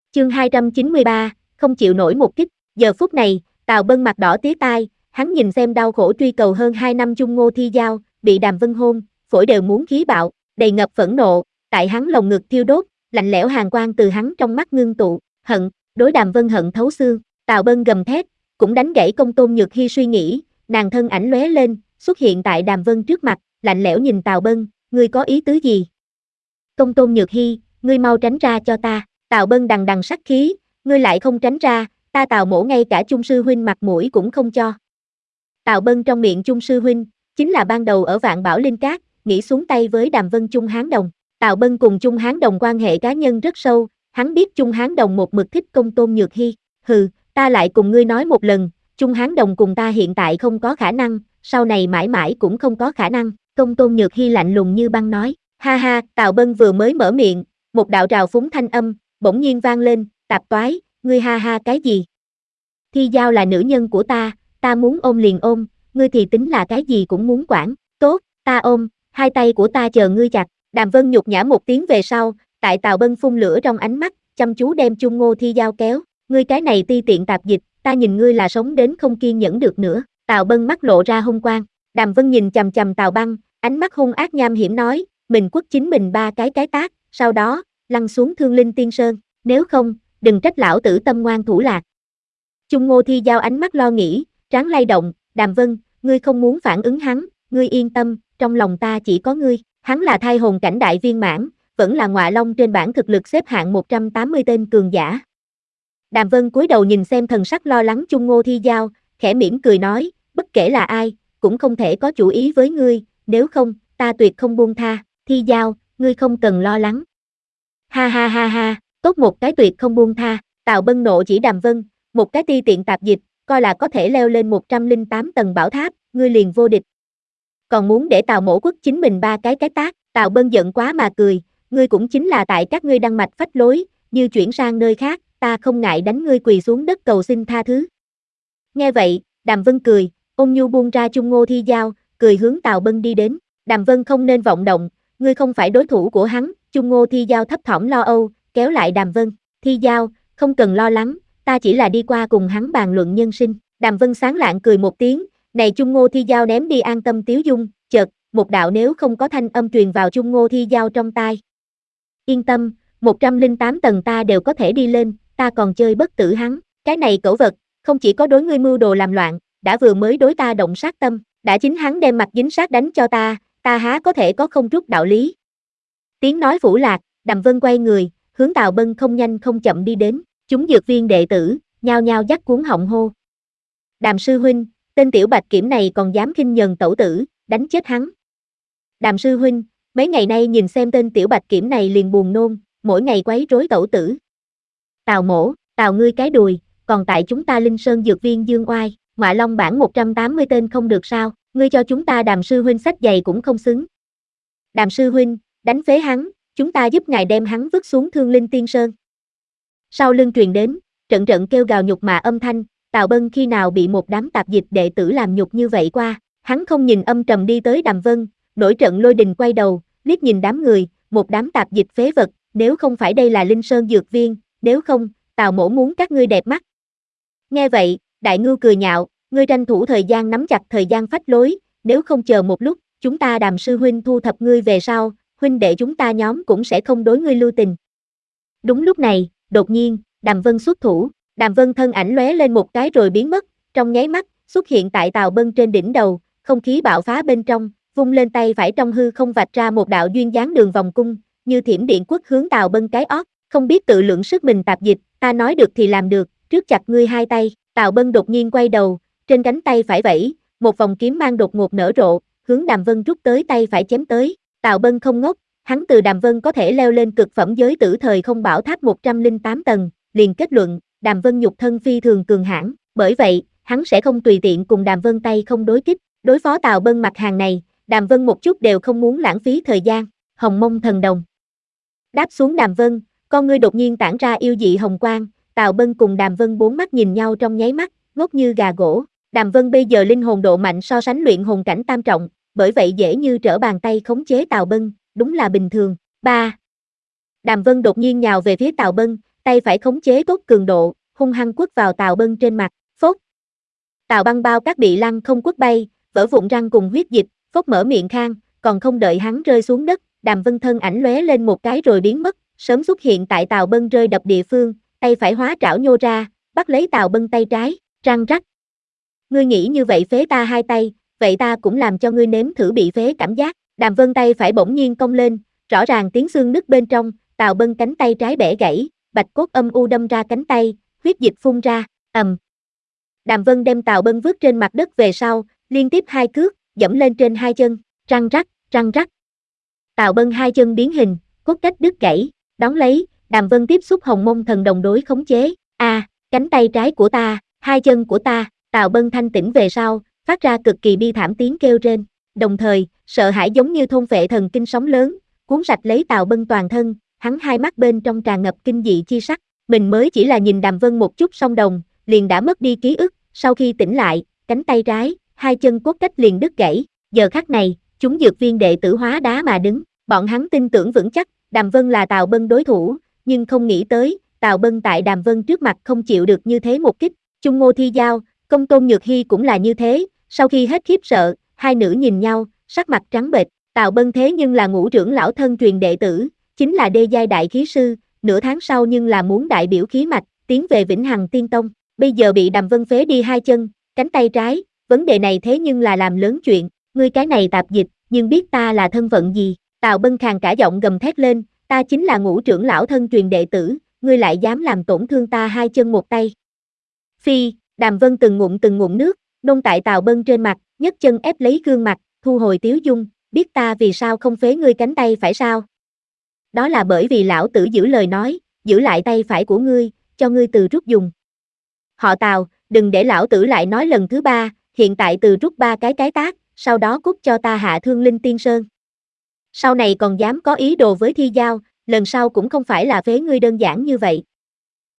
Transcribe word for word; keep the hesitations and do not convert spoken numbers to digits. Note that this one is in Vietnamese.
Chương hai trăm chín mươi ba, không chịu nổi một kích. Giờ phút này, Tào Bân mặt đỏ tía tai, hắn nhìn xem đau khổ truy cầu hơn hai năm Chung Ngô Thi Giao, bị Đàm Vân hôn, phổi đều muốn khí bạo, đầy ngập phẫn nộ, tại hắn lồng ngực thiêu đốt, lạnh lẽo hàn quang từ hắn trong mắt ngưng tụ, hận, đối Đàm Vân hận thấu xương. Tào Bân gầm thét, cũng đánh gãy Công Tôn Nhược Hi suy nghĩ, nàng thân ảnh lóe lên, xuất hiện tại Đàm Vân trước mặt, lạnh lẽo nhìn Tào Bân, ngươi có ý tứ gì? Công Tôn Nhược Hi, ngươi mau tránh ra cho ta. Tào Bân đằng đằng sát khí, ngươi lại không tránh ra, ta Tào mỗ ngay cả Chung sư huynh mặt mũi cũng không cho. Tào Bân trong miệng Chung sư huynh, chính là ban đầu ở Vạn Bảo Linh Cát, nghĩ xuống tay với Đàm Vân Chung Hán Đồng. Tào Bân cùng Chung Hán Đồng quan hệ cá nhân rất sâu, hắn biết Chung Hán Đồng một mực thích Công Tôn Nhược Hi. Hừ, ta lại cùng ngươi nói một lần, Chung Hán Đồng cùng ta hiện tại không có khả năng, sau này mãi mãi cũng không có khả năng. Công Tôn Nhược Hi lạnh lùng như băng nói, ha ha, Tào Bân vừa mới mở miệng, một đạo trào phúng thanh âm, bỗng nhiên vang lên, tạp toái, ngươi ha ha cái gì? Thi Giao là nữ nhân của ta, ta muốn ôm liền ôm, ngươi thì tính là cái gì cũng muốn quản, tốt, ta ôm, hai tay của ta chờ ngươi chặt. Đàm Vân nhục nhã một tiếng về sau, tại Tào Bân phun lửa trong ánh mắt, chăm chú đem Chung Ngô Thi Giao kéo, ngươi cái này ti tiện tạp dịch, ta nhìn ngươi là sống đến không kiên nhẫn được nữa. Tào Bân mắt lộ ra hung quang, Đàm Vân nhìn chằm chằm Tào Băng, ánh mắt hung ác nham hiểm nói, mình quất chính mình ba cái cái tát, sau đó, lăn xuống Thương Linh Tiên Sơn, nếu không, đừng trách lão tử tâm ngoan thủ lạc. Chung Ngô Thi Giao ánh mắt lo nghĩ, trán lay động, Đàm Vân, ngươi không muốn phản ứng hắn, ngươi yên tâm, trong lòng ta chỉ có ngươi, hắn là thai hồn cảnh đại viên mãn, vẫn là Ngọa Long trên bảng thực lực xếp hạng một trăm tám mươi tên cường giả. Đàm Vân cúi đầu nhìn xem thần sắc lo lắng Chung Ngô Thi Giao, khẽ mỉm cười nói, bất kể là ai, cũng không thể có chủ ý với ngươi, nếu không, ta tuyệt không buông tha. Thi Giao, ngươi không cần lo lắng. Ha ha ha ha, tốt một cái tuyệt không buông tha. Tào Bân nộ chỉ Đàm Vân, một cái ti tiện tạp dịch, coi là có thể leo lên một trăm lẻ tám tầng bảo tháp, ngươi liền vô địch. Còn muốn để Tào mỗ quất chính mình ba cái cái tát. Tào Bân giận quá mà cười, ngươi cũng chính là tại các ngươi đăng mạch phách lối, như chuyển sang nơi khác, ta không ngại đánh ngươi quỳ xuống đất cầu xin tha thứ. Nghe vậy, Đàm Vân cười, ôn nhu buông ra Chung Ngô Thi Giao, cười hướng Tào Bân đi đến. Đàm Vân không nên vọng động, ngươi không phải đối thủ của hắn. Chung Ngô Thi Giao thấp thỏm lo âu, kéo lại Đàm Vân, Thi Giao, không cần lo lắng, ta chỉ là đi qua cùng hắn bàn luận nhân sinh. Đàm Vân sáng lạng cười một tiếng, này Chung Ngô Thi Giao ném đi an tâm tiếu dung, chợt, một đạo nếu không có thanh âm truyền vào Chung Ngô Thi Giao trong tai. Yên tâm, một trăm lẻ tám tầng ta đều có thể đi lên, ta còn chơi bất tử hắn, cái này cẩu vật, không chỉ có đối ngươi mưu đồ làm loạn, đã vừa mới đối ta động sát tâm, đã chính hắn đem mặt dính sát đánh cho ta, ta há có thể có không rút đạo lý. Tiếng nói phủ lạc, Đàm Vân quay người, hướng Tào Bân không nhanh không chậm đi đến, chúng dược viên đệ tử, nhao nhao dắt cuốn họng hô. Đàm sư huynh, tên tiểu bạch kiểm này còn dám khinh nhờn tẩu tử, đánh chết hắn. Đàm sư huynh, mấy ngày nay nhìn xem tên tiểu bạch kiểm này liền buồn nôn, mỗi ngày quấy rối tẩu tử. Tào mỗ, Tào ngươi cái đùi, còn tại chúng ta Linh Sơn dược viên dương oai, Ngọa Long bảng một trăm tám mươi tên không được sao, ngươi cho chúng ta Đàm sư huynh sách giày cũng không xứng. Đàm sư huynh, đánh phế hắn, chúng ta giúp ngài đem hắn vứt xuống Thương Linh Tiên Sơn. Sau lưng truyền đến, trận trận kêu gào nhục mạ âm thanh, Tào Bân khi nào bị một đám tạp dịch đệ tử làm nhục như vậy qua, hắn không nhìn âm trầm đi tới Đàm Vân, nổi trận lôi đình quay đầu, liếc nhìn đám người, một đám tạp dịch phế vật, nếu không phải đây là Linh Sơn dược viên, nếu không, Tào mỗ muốn các ngươi đẹp mắt. Nghe vậy, Đại Ngưu cười nhạo, ngươi tranh thủ thời gian nắm chặt thời gian phách lối, nếu không chờ một lúc, chúng ta Đàm sư huynh thu thập ngươi về sau, huynh đệ chúng ta nhóm cũng sẽ không đối ngươi lưu tình. Đúng lúc này, đột nhiên, Đàm Vân xuất thủ, Đàm Vân thân ảnh lóe lên một cái rồi biến mất, trong nháy mắt, xuất hiện tại Tào Bân trên đỉnh đầu, không khí bạo phá bên trong, vung lên tay phải trong hư không vạch ra một đạo duyên dáng đường vòng cung, như thiểm điện quất hướng Tào Bân cái ót, không biết tự lượng sức mình tạp dịch, ta nói được thì làm được, trước chặt ngươi hai tay. Tào Bân đột nhiên quay đầu, trên cánh tay phải vẫy, một vòng kiếm mang đột ngột nở rộ, hướng Đàm Vân rút tới tay phải chém tới. Tào Bân không ngốc, hắn từ Đàm Vân có thể leo lên cực phẩm giới tử thời không bảo tháp một trăm lẻ tám tầng, liền kết luận, Đàm Vân nhục thân phi thường cường hãn, bởi vậy, hắn sẽ không tùy tiện cùng Đàm Vân tay không đối kích, đối phó Tào Bân mặt hàng này, Đàm Vân một chút đều không muốn lãng phí thời gian. Hồng Mông Thần Đồng đáp xuống Đàm Vân, con ngươi đột nhiên tản ra yêu dị hồng quang, Tào Bân cùng Đàm Vân bốn mắt nhìn nhau trong nháy mắt, ngốc như gà gỗ. Đàm Vân bây giờ linh hồn độ mạnh so sánh luyện hồn cảnh tam trọng, bởi vậy dễ như trở bàn tay khống chế Tào Bân, đúng là bình thường. ba. Đàm Vân đột nhiên nhào về phía Tào Bân, tay phải khống chế cốt cường độ, hung hăng quất vào Tào Bân trên mặt, phốt. Tào Băng bao cát bị lăn không quất bay, vỡ vụn răng cùng huyết dịch, phốt mở miệng khang, còn không đợi hắn rơi xuống đất, Đàm Vân thân ảnh lóe lên một cái rồi biến mất, sớm xuất hiện tại Tào Bân rơi đập địa phương, tay phải hóa trảo nhô ra, bắt lấy Tào Bân tay trái, răng rắc. Ngươi nghĩ như vậy phế ta hai tay, vậy ta cũng làm cho ngươi nếm thử bị phế cảm giác. Đàm Vân tay phải bỗng nhiên cong lên, rõ ràng tiếng xương nứt bên trong, Tào Bân cánh tay trái bẻ gãy, bạch cốt âm u đâm ra cánh tay, huyết dịch phun ra, ầm. Đàm Vân đem Tào Bân vứt trên mặt đất về sau, liên tiếp hai cước, dẫm lên trên hai chân, răng rắc, răng rắc. Tào Bân hai chân biến hình, cốt cách đứt gãy, đón lấy, Đàm Vân tiếp xúc hồng mông thần đồng đối khống chế, a, à, cánh tay trái của ta, hai chân của ta, Tào Bân thanh tỉnh về sau, phát ra cực kỳ bi thảm tiếng kêu rên, đồng thời, sợ hãi giống như thôn phệ thần kinh sóng lớn, cuốn sạch lấy Tào Bân toàn thân, hắn hai mắt bên trong tràn ngập kinh dị chi sắc, mình mới chỉ là nhìn Đàm Vân một chút song đồng, liền đã mất đi ký ức, sau khi tỉnh lại, cánh tay trái, hai chân cốt cách liền đứt gãy, giờ khắc này, chúng dược viên đệ tử hóa đá mà đứng, bọn hắn tin tưởng vững chắc, Đàm Vân là Tào Bân đối thủ, nhưng không nghĩ tới, Tào Bân tại Đàm Vân trước mặt không chịu được như thế một kích, Chung Ngô Thi Giao, Công Tôn Nhược Hy cũng là như thế, sau khi hết khiếp sợ, hai nữ nhìn nhau, sắc mặt trắng bệch, Tào Bân thế nhưng là ngũ trưởng lão thân truyền đệ tử, chính là đê giai đại khí sư, nửa tháng sau nhưng là muốn đại biểu khí mạch, tiến về Vĩnh Hằng Tiên Tông, bây giờ bị Đàm Vân phế đi hai chân, cánh tay trái, vấn đề này thế nhưng là làm lớn chuyện, ngươi cái này tạp dịch, nhưng biết ta là thân phận gì, Tào Bân khàn cả giọng gầm thét lên, ta chính là ngũ trưởng lão thân truyền đệ tử, ngươi lại dám làm tổn thương ta hai chân một tay. Phi, Đàm Vân từng ngụm từng ngụm nước, nôn tại Tào Bân trên mặt, nhấc chân ép lấy gương mặt, thu hồi tiếu dung, biết ta vì sao không phế ngươi cánh tay phải sao? Đó là bởi vì lão tử giữ lời nói, giữ lại tay phải của ngươi, cho ngươi từ rút dùng. Họ Tào, đừng để lão tử lại nói lần thứ ba, hiện tại từ rút ba cái cái tác, sau đó cút cho ta hạ Thương Linh Tiên Sơn. Sau này còn dám có ý đồ với Thi Giao, lần sau cũng không phải là phế ngươi đơn giản như vậy.